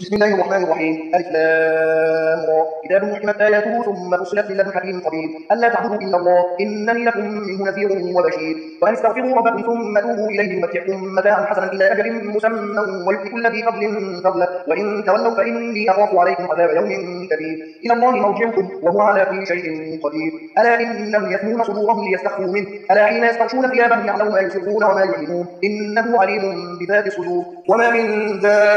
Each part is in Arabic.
بسم الله الرحمن الرحيم. ألف لام را. كتاب أحكمت آياته ثم فصلت من لدن حكيم خبير ألا تعبدوا إلا الله إنني لكم منه نذير وبشير وأن استغفروا ربكم ثم توبوا إليه يمتعكم متاعا حسنا إلى أجل مسمى ويؤتي كل ذي فضل فضله وإن تولوا فإني أخاف عليكم عذاب يوم كبير. إلى الله مرجعكم وهو على كل شيء قدير. ألا إنهم يثنون صدورهم ليستخفوا منه ألا حين يستغشون ثيابهم يعلم ما يسرون وما يعلنون إنه عليم بذات الصدور. وما من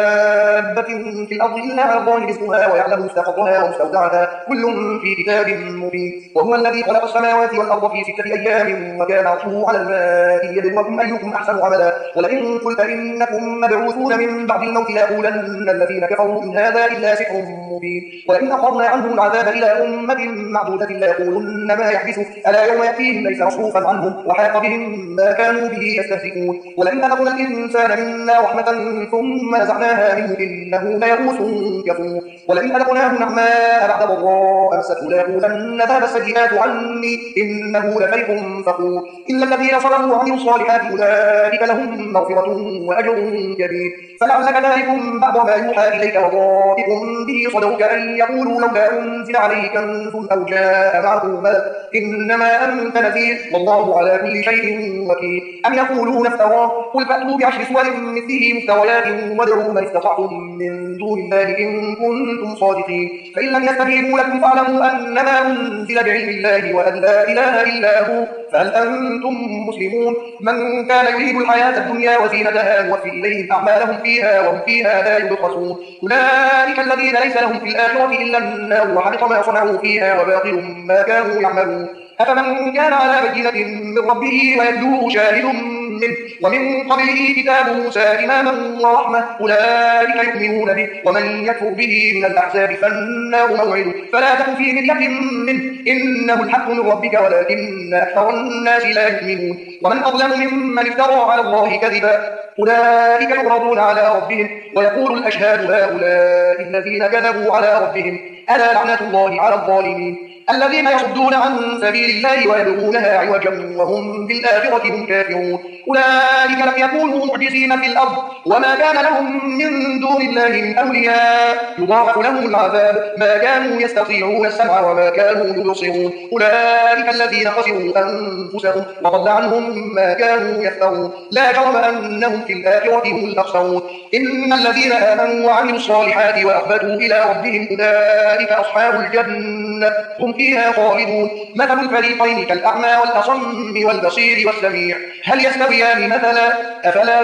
دابة في الأرض إلا على الله رزقها ويعلم مستقرها ومستودعها كل في كتاب مبين. وهو الذي خلق السماوات والأرض في 6 أيام وكان عرشه على الماء ليبلوكم أيكم أحسن عملا ولئن قلت إنكم مبعوثون من بعد الموت ليقولن الذين كفروا إن هذا إلا سحر مبين. ولئن أخرنا عنهم العذاب إلى أمة معدودة ليقولن ما يحبسه ألا يوم يأتيهم ليس مصروفا عنهم وحاق بهم ما كانوا به يستهزئون. ولئن أذقنا الإنسان منا رحمة ثم نزعناها منه إنه ليئوس كفور. ولئن أذقناه نعماء بعد ضراء مسته ليقولن ذهب السيئات عني إنه لفرح فخور. إلا الذين صبروا وعملوا الصالحات أولئك لهم مغفرة وأجر كبير. فلعلك تارك بعض ما يوحى إليك وضائق به صدرك أن يقولوا لولا أنزل عليه كنز أو جاء معه ملك إنما أنت نذير والله على كل شيء وكيل. أم يقولون افتراه قل فأتوا بعشر سور مثله مفتريات وادعوا من استطعتم من دون الله إن كنتم صادقين. فإن لم يستجيبوا لكم فاعلموا أنما أنزل بعلم الله وأن لا إله إلا هو فهل أنتم مسلمون. من كان يريد الحياة الدنيا وزينتها نوفي إليهم أعمالهم فيها وهم فيها لا يبخسون. أولئك الذين ليس لهم في الآخرة إلا النار وحبط ما صنعوا فيها وباطل ما كانوا يعملون. أفمن كان على بينة من ربه ويتلوه شاهد منه ومن قبله كتاب موسى إماما ورحمة أولئك يؤمنون به ومن يكفر به من الأحزاب فالنار موعده فلا تك في مرية منه إنه الحق من ربك ولكن أكثر الناس لا يؤمنون. ومن أظلم ممن افترى على الله كذبا أولئك يعرضون على ربهم ويقول الأشهاد هؤلاء الذين كذبوا على ربهم ألا لعنة الله على الظالمين. الذين يصدون عن سبيل الله ويبغونها عوجا وهم بالآخرة هم كافرون. أولئك لم يكونوا معجزين في الأرض وما كان لهم من دون الله من أولياء يضاعف لهم العذاب ما كانوا يستطيعون السمع وما كانوا يبصرون. أولئك الذين خسروا أنفسهم وضل عنهم ما كانوا يفترون لا جرم أنهم في الآخرة هم الأخسرون. إن الذين آمنوا وعملوا الصالحات وأخبتوا إلى ربهم أولئك أصحاب الجنة هم فيها خالدون. مثل الفريقين كالأعمى والأصم والبصير والسميع هل يستويان مثلا أفلا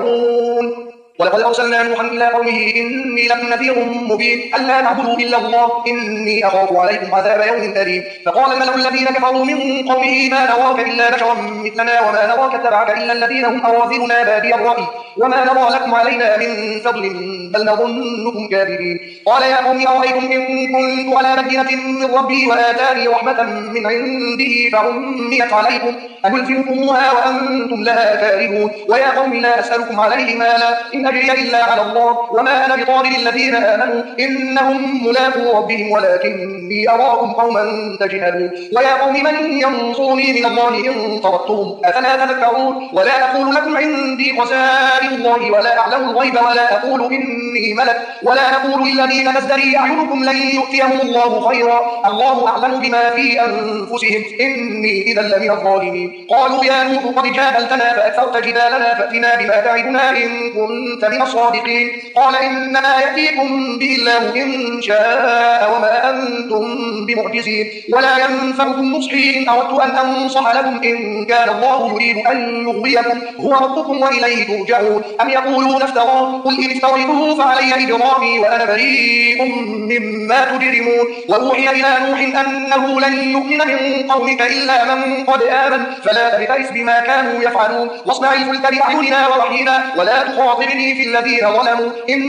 تذكرون. ولقد أرسلنا نوحا إلى قومه إني لكم نذير مبين ألا تعبدوا إلا الله إني أخاف عليكم عذاب يوم أليم. فقال الملأ الذين كفروا من قومه ما نراك إلا بشرا مثلنا وما نراك اتبعك إلا الذين هم أراذلنا بادي الرأي وما نرى لكم علينا من فضل بل نظنكم كاذبين. قال يا قوم أرأيتم إن كنت على بينة من ربي وآتاني رحمة من عنده فعميت عليكم أتلزمكموها وأنتم لها كارهون. ويا قوم لا أسألكم عليه مالا إن أجري إلا على الله وما أنا بطارد الذين آمنوا إنهم ملاقو ربهم ولكني أراكم قوما تجهلون. ويا قوم من ينصرني من الله إن طردتهم أفلا تذكرون. ولا أقول لكم عندي خزائن الله ولا أعلم الغيب ولا أقول إني ملك ولا أقول للذين تزدري أعينكم لن يؤتيهم الله خيرا الله أعلم بما في أنفسهم إني إذا لمن الظالمين. قالوا يا نوح قد جادلتنا فأكثرت جدالنا فأتنا بما تعدنا إن كنت من الصادقين. قال إنما يأتيكم به الله إن شاء وما أنتم بمعجزين ولا ينفعكم نصحي إن أردت أن أنصح لكم إن كان الله يريد أن يغويكم هو ربكم وإليه ترجعون. أم يقولون افتراه قل إن افتريته فعلي إجرامي وأنا بريء مما تجرمون. وأوحي إلى نوح أنه لن يؤمن من قومك إلا من قد آمن فلا تبتئس بما كانوا يفعلون واصنع الفلك بأعيننا ووحينا ولا تخاطبني في الذين ظلموا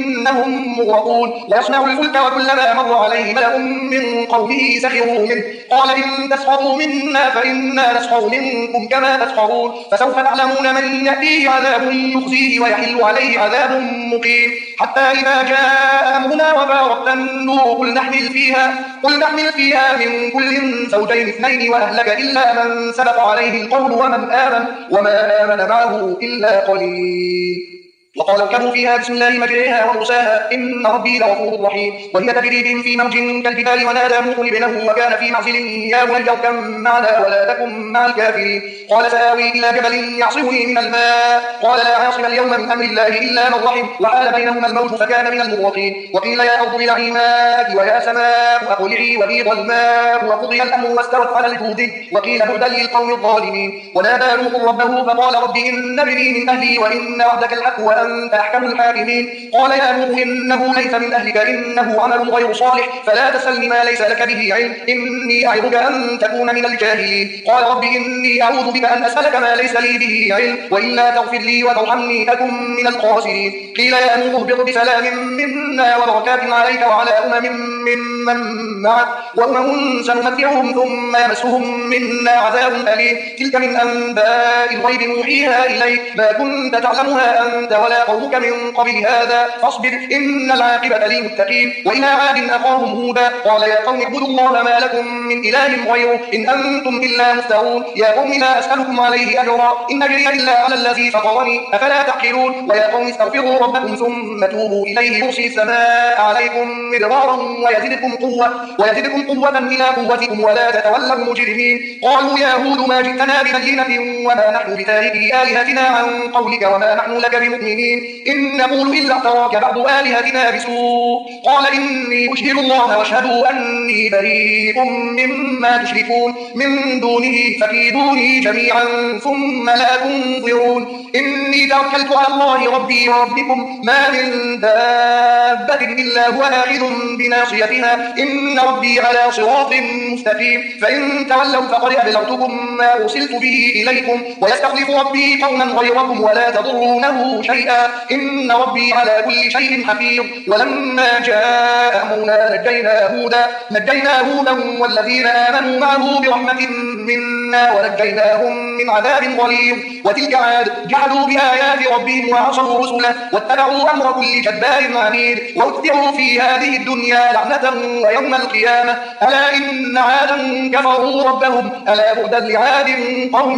إنهم مغرقون. ويصنع الفلك وكلما مر عليه ملأ من قومه سخروا منه قال إن تسخروا منا فإنا نسخر منكم كما تسخرون. فسوف تعلمون من يأتيه عذاب يخزيه ويحل عليه عذاب مقيم. حتى إذا جاء أمرنا وفارت النور قل نحمل فيها من كل زوجين اثنين وأهلك إلا من سبق عليه القول ومن آمن وما آمن معه إلا قليل. وقال اركبوا فيها بسم الله مجريها ومرساها إن ربي لغفور رحيم. وهي تجري بهم في موج كالجبال ونادى نوح ابنه وكان في معزل يا بني اركب معنا ولا تكن مع الكافرين قال سآوي إلى جبل يعصمني من الماء قال لا عاصم اليوم من أمر الله إلا من رحم وحال بينهما الموج فكان من المغرقين. وقيل يا أرض ابلعي ماءك ويا سماء أقلعي وغيض الماء وقضي الأمر واستوت على الجود وقيل بعدا للقوم الظالمين. ونادى نوح ربه فقال رب إن ابني من أهلي وإن وعدك الحق وأنت أحكم الحاكمين قال يا نوح إنه ليس من أهلك إنه عمل غير صالح فلا تسألني ما ليس لك به علم إني أعظك أن تكون من الجاهلين قال رب إني أعوذ بك أن أسألك ما ليس لي به علم وإلا تغفر لي وترحمني أكن من الخاسرين. قيل يا نوح اهبط بسلام منا وبركات عليك وعلى ممن معك وأمم سنمتعهم ثم يمسهم منا عذاب أليم تلك من أنباء الغيب نوحيها إليك ما كنت تعلمها أنت ولا قومك من قبل هذا فاصبر إن العاقبة للمتقين. وإلى عاد أخاهم هودا قال يا قوم اعبدوا الله ما لكم من إله غيره إن أنتم إلا مفترون يا قوم لا أسألكم عليه أجرا إن أجري إلا على الذي فطرني أفلا تعقلون. ويا قوم استغفروا ربكم ثم توبوا إليه يرسل السماء عليكم مدرارا ويزدكم قوة إلى قوتكم ولا تتولوا مجرمين. قالوا يا هود ما جئتنا ببينة وما نحن بتاركي آلهتنا عن قولك وما نحن لك بمؤمنين إن نقول إلا اعتراك بعض آلهتنا بسوء قال إني أشهد الله واشهدوا أني بريء مما تشركون من دونه فكيدوني جميعا ثم لا تنظرون إني توكلت على الله ربي وربكم ما من دابة إلا هو آخذ بناصيتها إن ربي على صراط مستقيم فإن تولوا فقد أبلغتكم ما أرسلت به إليكم ويستخلف ربي قوما غيركم ولا تضرونه شيئا إن ربي على كل شيء حفيظ. ولما جاء أمرنا نجينا هودا والذين آمنوا معه برحمة منا ونجيناهم من عذاب غليظ. وتلك عاد جحدوا بآيات ربهم وعصوا رسله واتبعوا أمر كل جبار عنيد واتبعوا في هذه الدنيا لعنة ويوم القيامة ألا إن عادا كفروا ربهم ألا بعدا لعاد قوم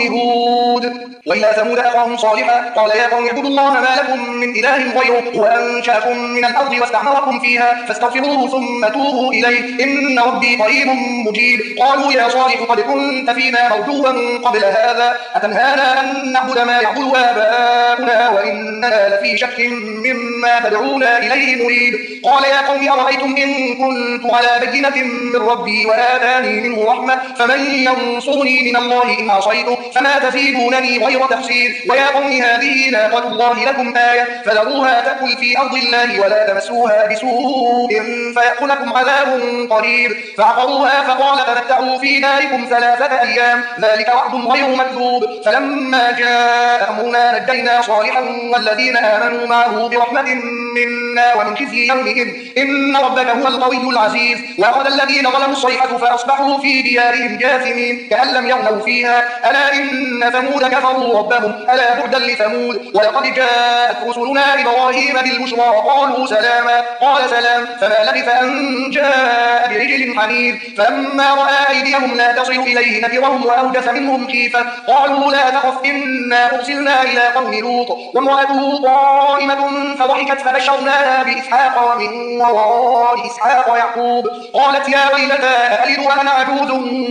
هود. وإلى ثمود أخاهم صالحا قال يا قوم اعبدوا الله ما لكم من إله غيره وأنشأكم من الأرض واستعمركم فيها فاستغفروه ثم توبوا إليه إن ربي قريب مجيب. قالوا يا صالح قد كنت فينا مرجوا قبل هذا أتنهانا أن نعبد ما يعبد آباؤنا وإننا لفي شك مما تدعونا إليه مريب. قال يا قوم أرأيتم إن كنت على بينة من ربي وآتاني منه رحمة فمن ينصرني من الله إن عصيته فما تزيدونني غير تخسير. ويا قوم هذه ناقة الله لكم آية فذروها تأكل في أرض الله ولا تمسوها بسوء فيأخذكم عذاب قريب فعقروها فقال تمتعوا في داركم 3 أيام ذلك وعد غير مكذوب. فلما جاء أمرنا نجينا صالحا والذين آمنوا معه برحمة منا ومن خزي يومئذ إن ربك هو القوي العزيز. وأخذ الذين ظلموا الصيحة فأصبحوا في ديارهم جاثمين كأن لم يغنوا فيها ألا إن ثمود كفروا ربهم ألا بعدا لثمود. ولقد جاءت رسلنا إبراهيم بالبشرى قالوا سلاما قال سلام فما لبث أن جاء برجل حنيذ فلما رأى أيديهم لا تصل إليه نكرهم وأوجس منهم خيفة قالوا لا تخف إنا أرسلنا إلى قوم لوط وامرأته قائمة فضحكت فبشرناها بإسحاق ومن وراء إسحاق يعقوب قالت يا ويلتى أألد وأنا عجوز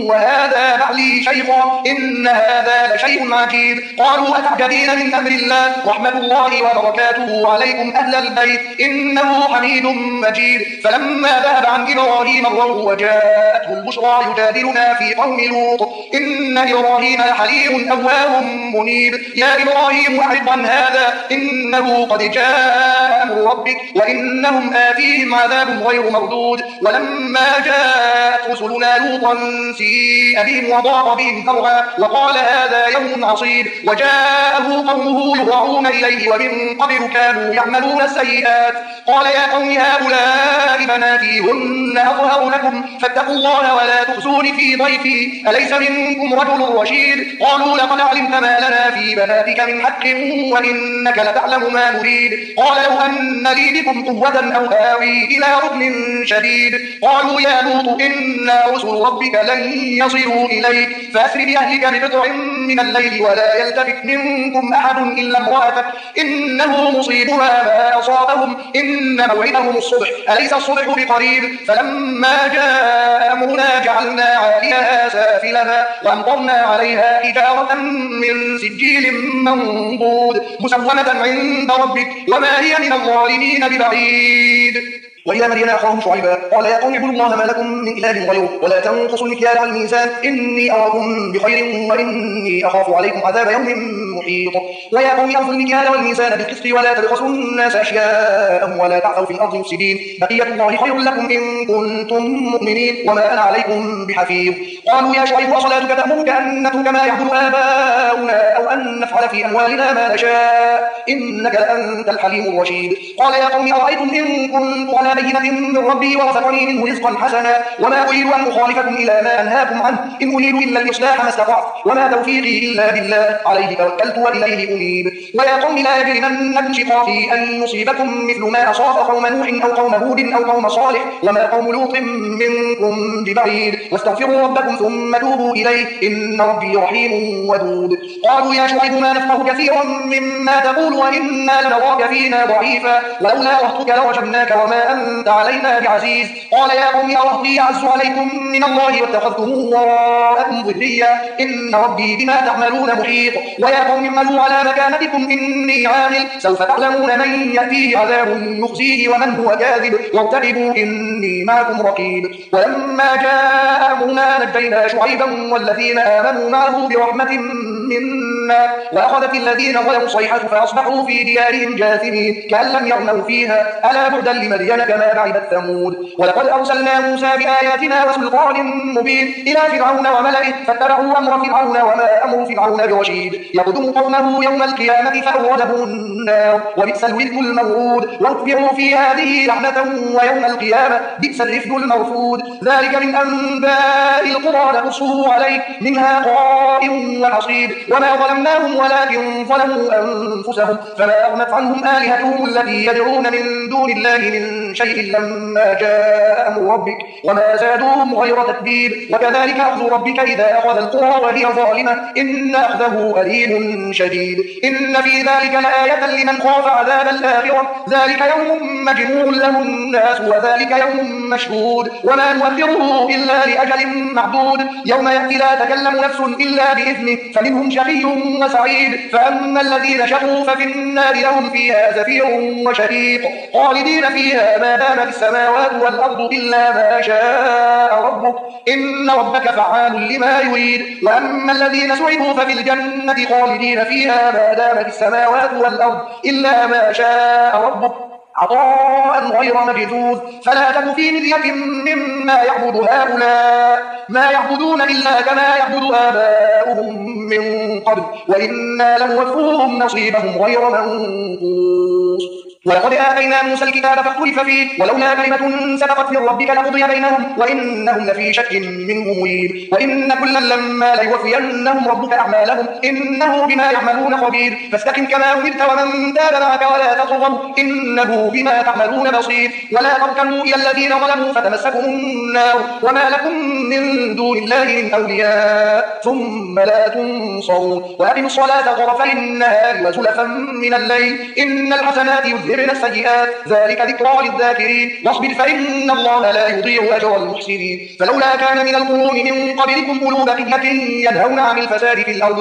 وهذا بعلي شيخا إن هذا لشيء عجيب. قالوا أتعجبين من أمر الله رحمة الله وبركاته عليكم أهل البيت إنه حميد مجيد. فلما ذهب عن إبراهيم الروع وجاءته البشرى يجادلنا في قوم لوط إن إبراهيم لحليم أواه منيب. يا إبراهيم أعرض عن هذا إنه قد جاء أمر ربك وإنهم آتيهم عذاب غير مردود. ولما جاءت رسلنا لوطا سيء بهم وضاق بهم ذرعا وقال هذا يوم عصيب وجاءه قومه يهرعون إليه ومن قبل كانوا يعملون السيئات قال يا قوم هؤلاء علمتنا فيهن أطهر لكم فاتقوا الله ولا تخزون في ضيفي أليس منكم رجل رشيد قالوا لقد علمت ما لنا في بناتك من حق وإنك لتعلم ما نريد قال لو أن لي بكم قوة أو آوي إلى ركن شديد قالوا يا لوط إنا رسل ربك لن يصلوا إليك فأسر بأهلك بقطع من الليل ولا يلتفت منكم أحد إلا امرأتك إنه مصيبها ما أصابهم إن موعدهم الصبح أليس الصبح بقريب فلما جاء أمرنا جعلنا عاليها سافلها وأمطرنا عليها حجارة من سجيل منضود مسومة عند ربك وما هي من الظالمين ببعيد وإلى مدين أخاهم شعيبا قال يا قوم اعبدوا الله ما لكم من إله غيره ولا تنقصوا المكيال والميزان إني أراكم بخير وإني أخاف عليكم عذاب يوم محيط ويا قوم أوفوا المكيال والميزان بالقسط ولا تبخسوا الناس أشياءهم ولا تعثوا في الأرض مفسدين بقية الله خير لكم إن كنتم مؤمنين وما أنا عليكم بحفيظ قالوا يا شعيب أصلاتك تأمرك أن نترك ما يعبد آباؤنا أو أن نفعل في أموالنا ما نشاء إنك لأنت الحليم الرشيد قال يا قوم أرأيتم إن كنت على بينة من ربي ورزقني منه رزقا حسنا وما أريد أن أخالفكم إلى ما أنهاكم عنه إن أريد إلا الإصلاح ما استطعت وما توفيقي إلا بالله عليه توكلت وإليه أنيب ويا قوم لا يجرمنكم شقاقي أن يصيبكم مثل ما أصاب قوم نوح أو قوم هود أو قوم صالح وما قوم لوط منكم ببعيد واستغفروا ربكم ثم توبوا إليه إن ربي رحيم ودود قالوا يا شعيب ما نفقه كثيرا مما تقول وإنا لنراك فينا ضعيفا ولولا رهطك لرجمناك وما أنت علينا بعزيز قال يا قوم أرهطي أعز عليكم من الله واتخذتموه وراءكم ظهريا إن ربي بما تعملون محيط ويا قوم اعملوا على مكانتكم إني عامل سوف تعلمون من يأتيه عذاب يخزيه ومن هو كاذب وارتقبوا إني معكم رقيب ولما جاء أمرنا نجينا شعيبا والذين آمنوا معه برحمة منا وأخذت الذين ظلموا الصيحة فأصبحوا في ديارهم جاثمين كأن لم يغنوا فيها ألا بعدا لمدين كما بعدت ثمود ولقد أرسلنا موسى بآياتنا وسلطان مبين إلى فرعون وملئه فاتبعوا أمر فرعون وما أمر فرعون برشيد يقدم قومه يوم القيامة فأوردهم النار وبئس الورد المورود واتبعوا في هذه لعنة ويوم القيامة بئس الرفد المرفود ذلك من أنباء القرى نقصه عليك منها قائم وحصيد وما ظلمناهم ولكن ظلموا أنفسهم فما أغنت عنهم آلهتهم التي يدعون من دون الله من شيء لما جاء أمر ربك وما زادوهم غير تتبيب وكذلك أخذ ربك إذا أخذ القرى وهي ظالمة إن أخذه أليم شديد إن في ذلك لآية لمن خاف عذاب الآخرة ذلك يوم مجموع له الناس وذلك يوم مشهود وما نؤخره إلا لأجل معدود يوم يأتي لا تكلم نفس إلا بإذنه فمنهم شقي وسعيد فأما الذين شقوا ففي النار لهم فيها زفير وشهيق خالدين فيها ما دامت السماوات والأرض إلا ما شاء ربك إن ربك فعال لما يريد وأما الذين سعدوا ففي الجنة خالدين فيها ما دامت السماوات والأرض إلا ما شاء ربك عطاء غير مجذوذ فلا تك في مرية مما يعبد هؤلاء ما يعبدون إلا كما يعبد آباؤهم من قبل وإنا لموفوهم نصيبهم غير منقوص ولقد آتينا موسى الكتاب فاختلف فيه ولولا كلمة سبقت من ربك لقضي بينهم وإنهم لفي شك منه مريب وإن كلا لما ليوفينهم ربك أعمالهم إنه بما يعملون خبير فاستقم كما أمرت ومن تاب معك ولا تطغوا إنه بما تعملون بصير ولا تركنوا إلى الذين ظلموا فتمسكم النار وما لكم من دون الله من أولياء ثم لا تنصرون وأقموا الصلاة طرفي النهار وزلفا من الليل إن الحسنات يذهبن السيئات ذلك ذكرى للذاكرين واصبر فإن الله لا يضيع أجر المحسنين فلولا كان من القرون من قبلكم أولو بقية ينهون عن الفساد في الأرض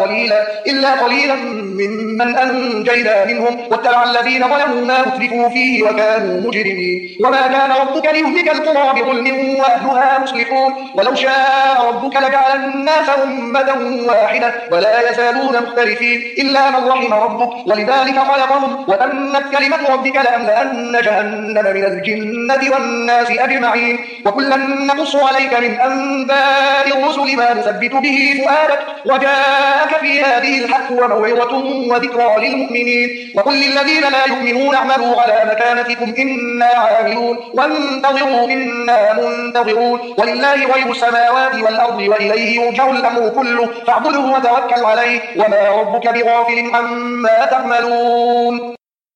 إلا قليلا ممن أنجينا منهم واتبع الذين ظلموا ما أترفوا فيه وكانوا مجرمين وما كان ربك ليهلك القرى بظلم وأهلها مصلحون ولو شاء ربك لجعل الناس أمة واحدة ولا يزالون مختلفين إلا من رحم ربك ولذلك خلقهم وتمت كلمة ربك لأملأن جهنم من الجنة والناس أجمعين. وكلا نقص عليك من أنباء الرسل ما نثبت به فؤادك وجاءك في هذه الحق وموعظة وذكرى للمؤمنين. وقل للذين لا يؤمنون اعملوا على مكانتكم إنا عاملون وانتظروا إنا منتظرون ولله غيب السماوات والأرض وإليه يرجع الأمر كله فاعبده وتوكل عليه وما ربك بغافل عما تعملون.